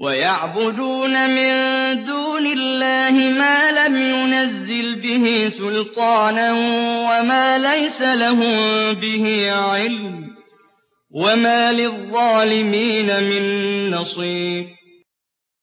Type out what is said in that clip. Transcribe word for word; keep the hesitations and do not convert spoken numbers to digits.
وَيَعْبُدُونَ مِن دُونِ اللَّهِ مَا لَمْ يُنَزِّلْ بِهِ سُلْطَانًا وَمَا لَيْسَ لَهُم بِهِ عِلْمٌ ۗ وَمَا لِلظَّالِمِينَ مِن نَّصِيرٍ